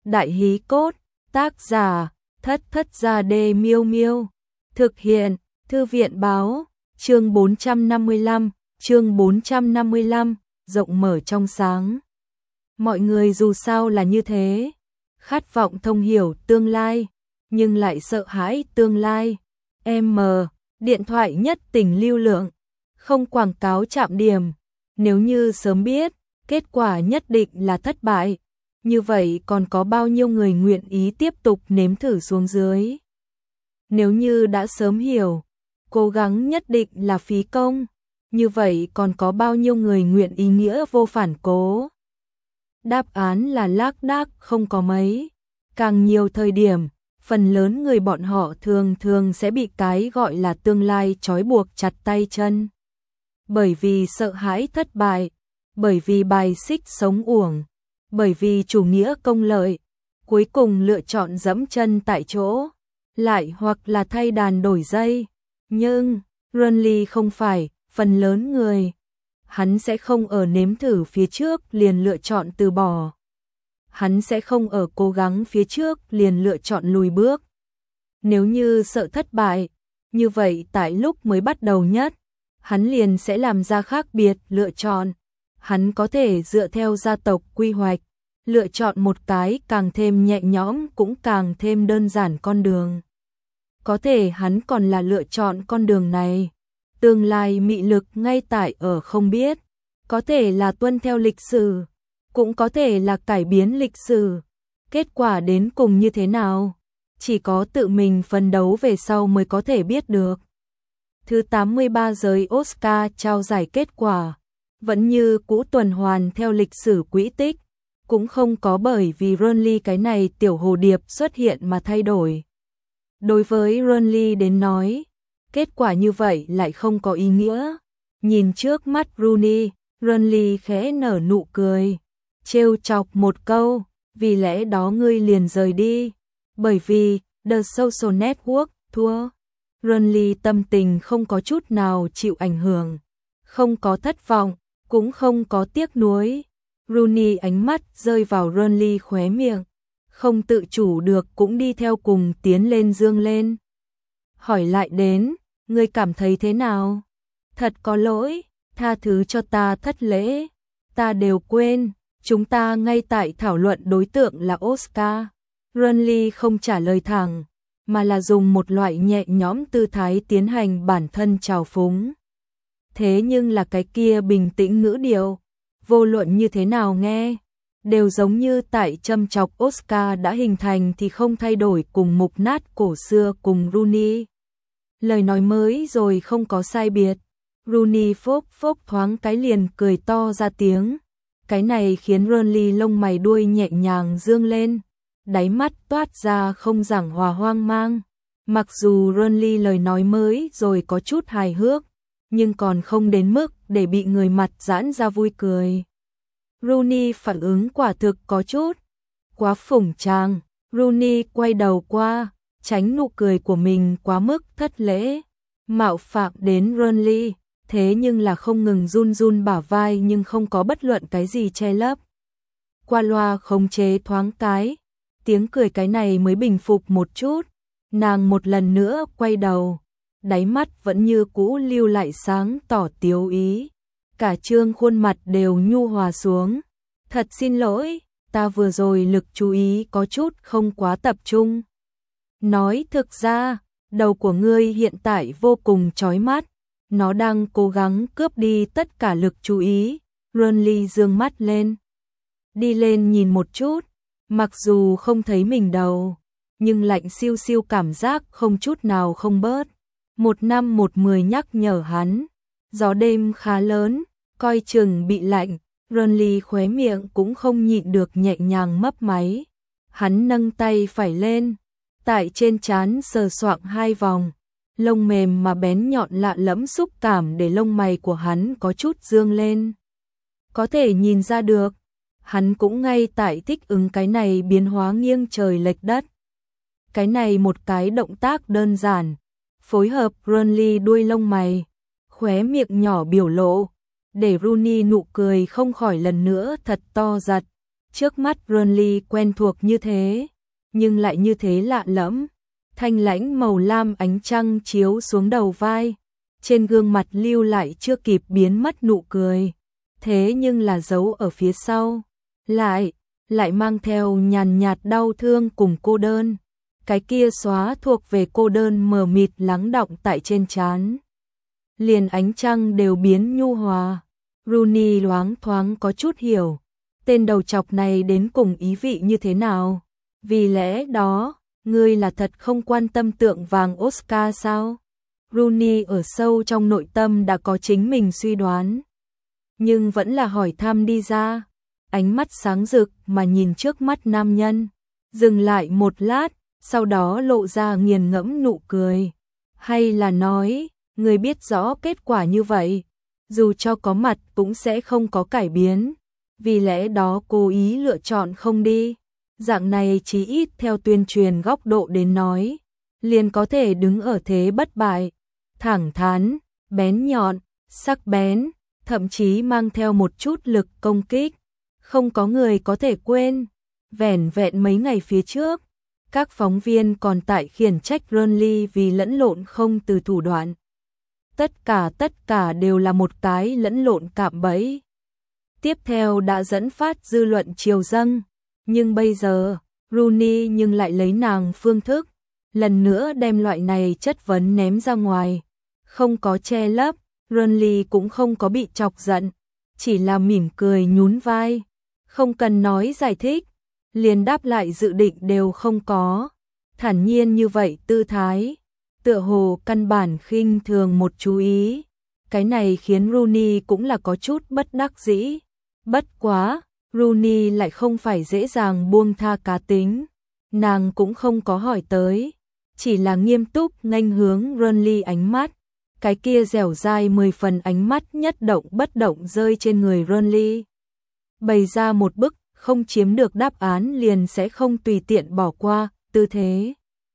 Đại hí cốt, tác giả, Thất Thất Gia Đê Miêu Miêu. Thực hiện, Thư viện báo, chương 455, rộng mở trong sáng. Mọi người dù sao là như thế, khát vọng thông hiểu tương lai, nhưng lại sợ hãi tương lai. Điện thoại nhất tỉnh lưu lượng, không quảng cáo chạm điểm. Nếu như sớm biết, kết quả nhất định là thất bại. Như vậy còn có bao nhiêu người nguyện ý tiếp tục nếm thử xuống dưới? Nếu như đã sớm hiểu, cố gắng nhất định là phí công. Như vậy còn có bao nhiêu người nguyện ý nghĩa vô phản cố? Đáp án là lác đác không có mấy. Càng nhiều thời điểm, phần lớn người bọn họ thường sẽ bị cái gọi là tương lai trói buộc chặt tay chân. Bởi vì sợ hãi thất bại, bởi vì bài xích sống uổng, bởi vì chủ nghĩa công lợi, cuối cùng lựa chọn dẫm chân tại chỗ, lại hoặc là thay đàn đổi dây. Nhưng, Renly không phải, phần lớn người, hắn sẽ không ở nếm thử phía trước liền lựa chọn từ bỏ. Hắn sẽ không ở cố gắng phía trước liền lựa chọn lùi bước. Nếu như sợ thất bại, như vậy tại lúc mới bắt đầu nhất, hắn liền sẽ làm ra khác biệt lựa chọn. Hắn có thể dựa theo gia tộc quy hoạch, lựa chọn một cái càng thêm nhẹ nhõm cũng càng thêm đơn giản con đường. Có thể hắn còn là lựa chọn con đường này. Tương lai mị lực ngay tại ở không biết. Có thể là tuân theo lịch sử, cũng có thể là cải biến lịch sử. Kết quả đến cùng như thế nào? Chỉ có tự mình phấn đấu về sau mới có thể biết được. Thứ 83 giới Oscar trao giải kết quả vẫn như cũ tuần hoàn theo lịch sử quỹ tích, cũng không có bởi vì Renly cái này tiểu hồ điệp xuất hiện mà thay đổi. Đối với Renly đến nói, kết quả như vậy lại không có ý nghĩa. Nhìn trước mắt Rooney, Renly khẽ nở nụ cười, trêu chọc một câu, vì lẽ đó ngươi liền rời đi, bởi vì The Social Network thua. Renly tâm tình không có chút nào chịu ảnh hưởng, không có thất vọng, cũng không có tiếc nuối. Rooney ánh mắt rơi vào Renly khóe miệng, không tự chủ được cũng đi theo cùng tiến lên dương lên. Hỏi lại đến, ngươi cảm thấy thế nào? Thật có lỗi, tha thứ cho ta thất lễ, ta đều quên, chúng ta ngay tại thảo luận đối tượng là Oscar. Renly không trả lời thẳng, mà là dùng một loại nhẹ nhõm tư thái tiến hành bản thân trào phúng. Thế nhưng là cái kia bình tĩnh ngữ điệu, vô luận như thế nào nghe, đều giống như tại châm chọc Oscar đã hình thành thì không thay đổi cùng mục nát cổ xưa cùng Rooney. Lời nói mới rồi không có sai biệt. Rooney phốc phốc thoáng cái liền cười to ra tiếng. Cái này khiến Renly lông mày đuôi nhẹ nhàng dương lên, đáy mắt toát ra không giảng hòa hoang mang. Mặc dù Renly lời nói mới rồi có chút hài hước, nhưng còn không đến mức để bị người mặt giãn ra vui cười. Rooney phản ứng quả thực có chút quá phủng tràng. Rooney quay đầu qua, tránh nụ cười của mình quá mức thất lễ, mạo phạm đến Renly, thế nhưng là không ngừng run run bả vai nhưng không có bất luận cái gì che lấp. Qua loa khống chế thoáng cái, tiếng cười cái này mới bình phục một chút. Nàng một lần nữa quay đầu, đáy mắt vẫn như cũ lưu lại sáng tỏ tiếu ý, cả trương khuôn mặt đều nhu hòa xuống. Thật xin lỗi, ta vừa rồi lực chú ý có chút không quá tập trung. Nói thực ra, đầu của ngươi hiện tại vô cùng chói mắt, nó đang cố gắng cướp đi tất cả lực chú ý. Renly dương mắt lên, đi lên nhìn một chút, mặc dù không thấy mình đầu, nhưng lạnh siêu siêu cảm giác không chút nào không bớt. 1/10 nhắc nhở hắn, gió đêm khá lớn, coi chừng bị lạnh. Renly khóe miệng cũng không nhịn được nhẹ nhàng mấp máy. Hắn nâng tay phải lên, tại trên trán sờ soạng 2 vòng, lông mềm mà bén nhọn lạ lẫm xúc cảm để lông mày của hắn có chút dương lên. Có thể nhìn ra được, hắn cũng ngay tại thích ứng cái này biến hóa nghiêng trời lệch đất. Cái này một cái động tác đơn giản, phối hợp Renly đuôi lông mày, khóe miệng nhỏ biểu lộ, để Rooney nụ cười không khỏi lần nữa thật to giật. Trước mắt Ronly quen thuộc như thế, nhưng lại như thế lạ lẫm. Thanh lãnh màu lam ánh trăng chiếu xuống đầu vai, trên gương mặt lưu lại chưa kịp biến mất nụ cười. Thế nhưng là giấu ở phía sau, lại mang theo nhàn nhạt đau thương cùng cô đơn. Cái kia xóa thuộc về cô đơn mờ mịt lắng đọng tại trên trán. Liền ánh trăng đều biến nhu hòa. Rooney loáng thoáng có chút hiểu, tên đầu chọc này đến cùng ý vị như thế nào. Vì lẽ đó, ngươi là thật không quan tâm tượng vàng Oscar sao? Rooney ở sâu trong nội tâm đã có chính mình suy đoán, nhưng vẫn là hỏi thăm đi ra. Ánh mắt sáng rực mà nhìn trước mắt nam nhân, dừng lại một lát, sau đó lộ ra nghiền ngẫm nụ cười. Hay là nói, người biết rõ kết quả như vậy, dù cho có mặt cũng sẽ không có cải biến, vì lẽ đó cố ý lựa chọn không đi. Dạng này chí ít theo tuyên truyền góc độ đến nói, liền có thể đứng ở thế bất bại, thẳng thắn, bén nhọn, sắc bén, thậm chí mang theo một chút lực công kích. Không có người có thể quên, vẻn vẹn mấy ngày phía trước, các phóng viên còn tại khiển trách Ronly vì lẫn lộn không từ thủ đoạn. Tất cả đều là một cái lẫn lộn cạm bẫy. Tiếp theo đã dẫn phát dư luận triều dâng, nhưng bây giờ, Rooney nhưng lại lấy nàng phương thức, lần nữa đem loại này chất vấn ném ra ngoài. Không có che lấp, Ronly cũng không có bị chọc giận, chỉ là mỉm cười nhún vai. Không cần nói giải thích, liền đáp lại dự định đều không có. Thản nhiên như vậy tư thái, tựa hồ căn bản khinh thường một chú ý. Cái này khiến Rooney cũng là có chút bất đắc dĩ. Bất quá, Rooney lại không phải dễ dàng buông tha cá tính. Nàng cũng không có hỏi tới, chỉ là nghiêm túc nghênh hướng Ronly ánh mắt. Cái kia dẻo dai 10 phần ánh mắt nhất động bất động rơi trên người Ronly. Bày ra một bức không chiếm được đáp án liền sẽ không tùy tiện bỏ qua tư thế.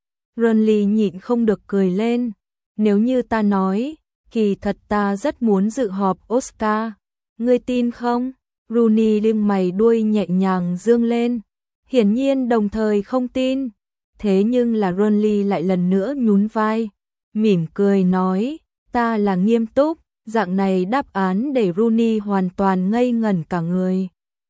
Ronly nhịn không được cười lên. Nếu như ta nói, kỳ thật ta rất muốn dự họp Oscar, ngươi tin không? Rooney lưng mày đuôi nhẹ nhàng dương lên, hiển nhiên đồng thời không tin. Thế nhưng là Ronly lại lần nữa nhún vai, mỉm cười nói, ta là nghiêm túc. Dạng này đáp án để Rooney hoàn toàn ngây ngẩn cả người.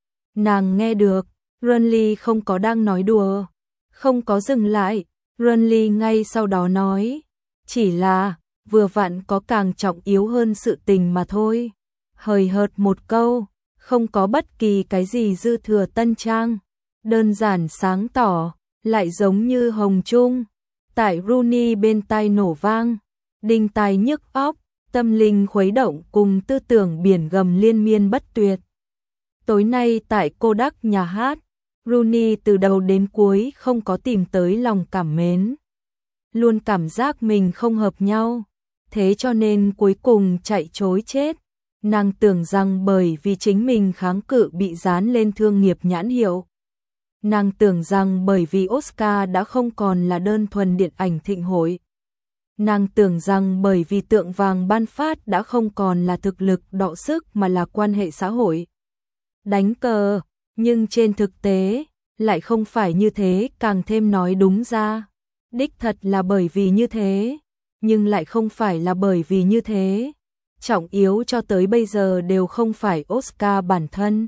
Nàng nghe được, Ronly không có đang nói đùa, không có dừng lại. Ronly ngay sau đó nói, chỉ là, vừa vặn có càng trọng yếu hơn sự tình mà thôi. Hời hợt một câu, không có bất kỳ cái gì dư thừa tân trang, đơn giản sáng tỏ, lại giống như hồng trung. Tại Rooney bên tai nổ vang, đinh tai nhức óc, tâm linh khuấy động cùng tư tưởng biển gầm liên miên bất tuyệt. Tối nay tại Kodak nhà hát, Rooney từ đầu đến cuối không có tìm tới lòng cảm mến. Luôn cảm giác mình không hợp nhau, thế cho nên cuối cùng chạy trối chết. Nàng tưởng rằng bởi vì chính mình kháng cự bị dán lên thương nghiệp nhãn hiệu. Nàng tưởng rằng bởi vì Oscar đã không còn là đơn thuần điện ảnh thịnh hội. Nàng tưởng rằng bởi vì tượng vàng ban phát đã không còn là thực lực đọ sức mà là quan hệ xã hội. Đánh cờ, nhưng trên thực tế, lại không phải như thế. Càng thêm nói đúng ra, đích thật là bởi vì như thế, nhưng lại không phải là bởi vì như thế. Trọng yếu cho tới bây giờ đều không phải Oscar bản thân,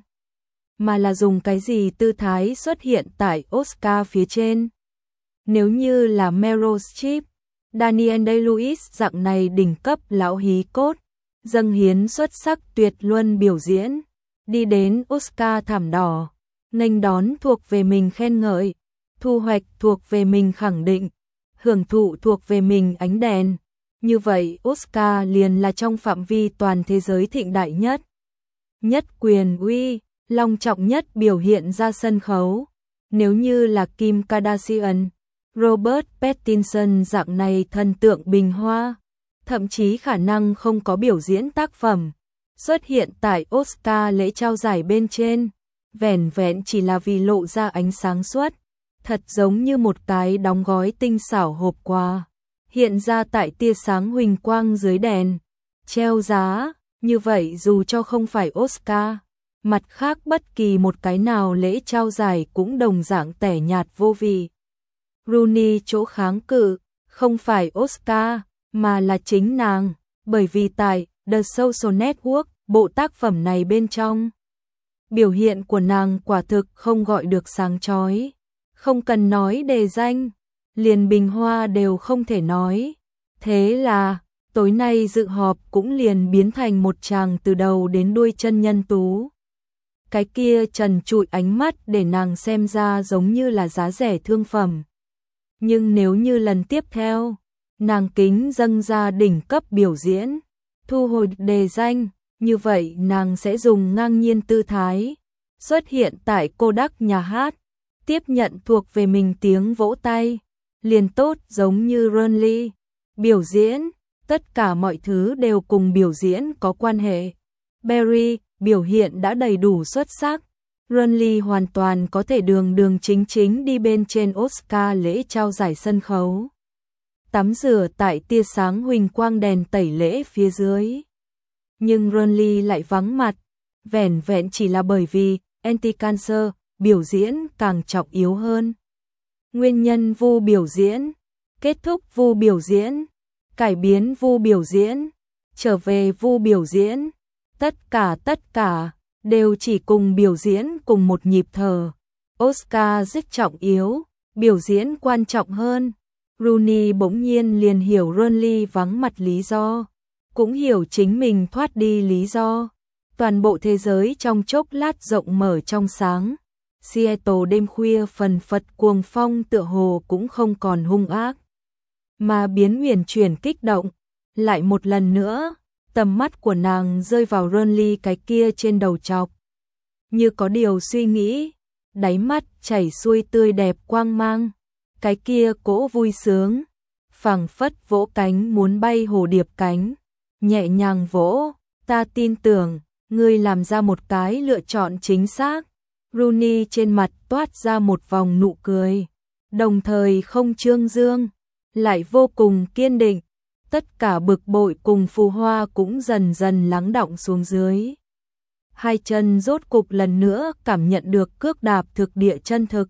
mà là dùng cái gì tư thái xuất hiện tại Oscar phía trên. Nếu như là Meryl Streep, Daniel Day-Lewis dạng này đỉnh cấp lão hí cốt, dâng hiến xuất sắc tuyệt luân biểu diễn, đi đến Oscar thảm đỏ, nghênh đón thuộc về mình khen ngợi, thu hoạch thuộc về mình khẳng định, hưởng thụ thuộc về mình ánh đèn. Như vậy Oscar liền là trong phạm vi toàn thế giới thịnh đại nhất, nhất quyền uy, long trọng nhất biểu hiện ra sân khấu. Nếu như là Kim Kardashian, Robert Pattinson dạng này thần tượng bình hoa, thậm chí khả năng không có biểu diễn tác phẩm, xuất hiện tại Oscar lễ trao giải bên trên, vẻn vẹn chỉ là vì lộ ra ánh sáng suốt, thật giống như một cái đóng gói tinh xảo hộp quà, hiện ra tại tia sáng huỳnh quang dưới đèn, treo giá. Như vậy dù cho không phải Oscar, Mặt khác bất kỳ một cái nào lễ trao giải cũng đồng dạng tẻ nhạt vô vị. Rooney chỗ kháng cự, không phải Oscar, mà là chính nàng, bởi vì tại The Social Network, bộ tác phẩm này bên trong. Biểu hiện của nàng quả thực không gọi được sáng chói, không cần nói đề danh, liền bình hoa đều không thể nói. Thế là, tối nay dự họp cũng liền biến thành một tràng từ đầu đến đuôi chân nhân tú. Cái kia trần trụi ánh mắt để nàng xem ra giống như là giá rẻ thương phẩm. Nhưng nếu như lần tiếp theo, nàng kính dâng ra đỉnh cấp biểu diễn, thu hồi đề danh, như vậy nàng sẽ dùng ngang nhiên tư thái, xuất hiện tại Kodak nhà hát, tiếp nhận thuộc về mình tiếng vỗ tay, liền tốt giống như Rooney. Biểu diễn, tất cả mọi thứ đều cùng biểu diễn có quan hệ. Barry, biểu hiện đã đầy đủ xuất sắc. Rooney hoàn toàn có thể đường đường chính chính đi bên trên Oscar lễ trao giải sân khấu. Tắm rửa tại tia sáng huỳnh quang đèn tẩy lễ phía dưới. Nhưng Rooney lại vắng mặt, vẻn vẹn chỉ là bởi vì Anti-Cancer biểu diễn càng trọng yếu hơn. Nguyên nhân vu biểu diễn, kết thúc vu biểu diễn, cải biến vu biểu diễn, trở về vu biểu diễn, tất cả đều chỉ cùng biểu diễn cùng một nhịp thở. Oscar rất trọng yếu, biểu diễn quan trọng hơn. Rooney bỗng nhiên liền hiểu Rooney vắng mặt lý do, cũng hiểu chính mình thoát đi lý do. Toàn bộ thế giới trong chốc lát rộng mở trong sáng. Seattle đêm khuya phần phật cuồng phong tựa hồ cũng không còn hung ác, mà biến huyền chuyển kích động. Lại một lần nữa, tầm mắt của nàng rơi vào Rooney cái kia trên đầu chọc. Như có điều suy nghĩ, đáy mắt chảy xuôi tươi đẹp quang mang. Cái kia cỗ vui sướng, phảng phất vỗ cánh muốn bay hồ điệp cánh. Nhẹ nhàng vỗ, ta tin tưởng, ngươi làm ra một cái lựa chọn chính xác. Rooney trên mặt toát ra một vòng nụ cười, đồng thời không trương dương, lại vô cùng kiên định. Tất cả bực bội cùng phù hoa cũng dần dần lắng đọng xuống dưới. Hai chân rốt cục lần nữa cảm nhận được cước đạp thực địa chân thực.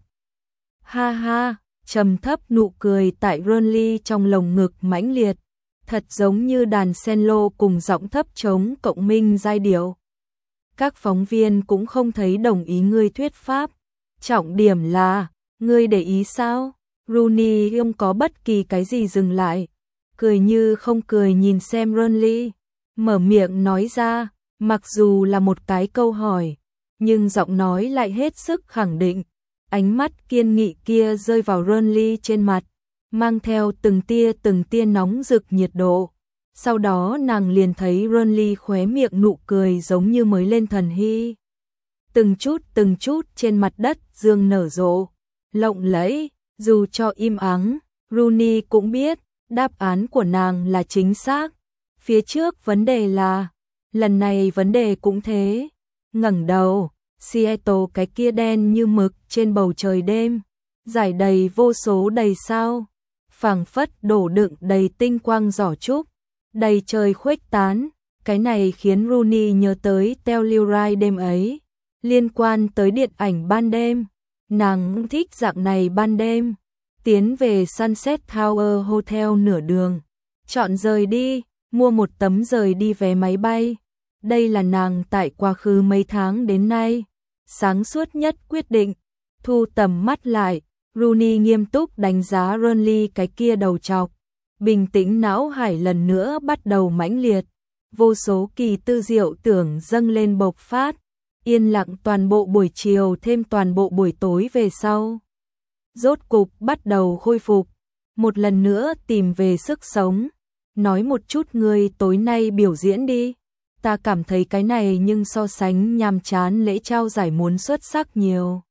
Ha ha, trầm thấp nụ cười tại Rooney trong lồng ngực mãnh liệt, thật giống như đàn cello cùng giọng thấp trống cộng minh giai điệu. Các phóng viên cũng không thấy đồng ý ngươi thuyết pháp. Trọng điểm là, ngươi để ý sao? Rooney không có bất kỳ cái gì dừng lại. Cười như không cười nhìn xem Rooney. Mở miệng nói ra, mặc dù là một cái câu hỏi, nhưng giọng nói lại hết sức khẳng định. Ánh mắt kiên nghị kia rơi vào Rooney trên mặt, mang theo từng tia nóng rực nhiệt độ. Sau đó nàng liền thấy Rooney khóe miệng nụ cười giống như mới lên thần hy. Từng chút trên mặt đất dương nở rộ, lộng lẫy, dù cho im ắng, Rooney cũng biết, đáp án của nàng là chính xác. Phía trước vấn đề là, lần này vấn đề cũng thế. Ngẩng đầu, Seattle cái kia đen như mực trên bầu trời đêm, rải đầy vô số đầy sao, phảng phất đổ đựng đầy tinh quang giỏ trúc, đầy trời khuếch tán. Cái này khiến Rooney nhớ tới Telluride đêm ấy, liên quan tới điện ảnh ban đêm. Nàng thích dạng này ban đêm. Tiến về Sunset Tower Hotel nửa đường, chọn rời đi, mua một tấm rời đi vé máy bay. Đây là nàng tại quá khứ mấy tháng đến nay sáng suốt nhất quyết định. Thu tầm mắt lại, Rooney nghiêm túc đánh giá Rooney cái kia đầu trọc. Bình tĩnh não hải lần nữa bắt đầu mãnh liệt. Vô số kỳ tư diệu tưởng dâng lên bộc phát. Yên lặng toàn bộ buổi chiều thêm toàn bộ buổi tối về sau. Rốt cục bắt đầu khôi phục. Một lần nữa tìm về sức sống. Nói một chút ngươi tối nay biểu diễn đi. Ta cảm thấy cái này nhưng so sánh nhàm chán lễ trao giải muốn xuất sắc nhiều.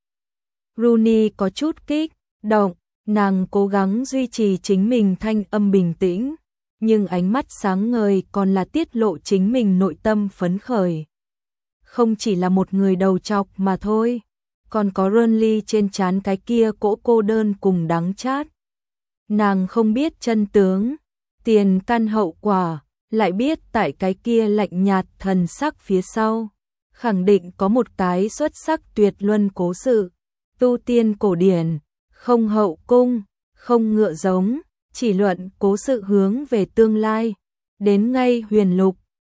Rooney có chút kích động, nàng cố gắng duy trì chính mình thanh âm bình tĩnh, nhưng ánh mắt sáng ngời còn là tiết lộ chính mình nội tâm phấn khởi. Không chỉ là một người đầu trọc mà thôi, còn có Rooney trên trán cái kia cỗ cô đơn cùng đắng chát. Nàng không biết chân tướng, tiền căn hậu quả, lại biết tại cái kia lạnh nhạt thần sắc phía sau, khẳng định có một cái xuất sắc tuyệt luân cố sự, tu tiên cổ điển, không hậu cung, không ngựa giống, chỉ luận cố sự hướng về tương lai, đến ngay huyền lục,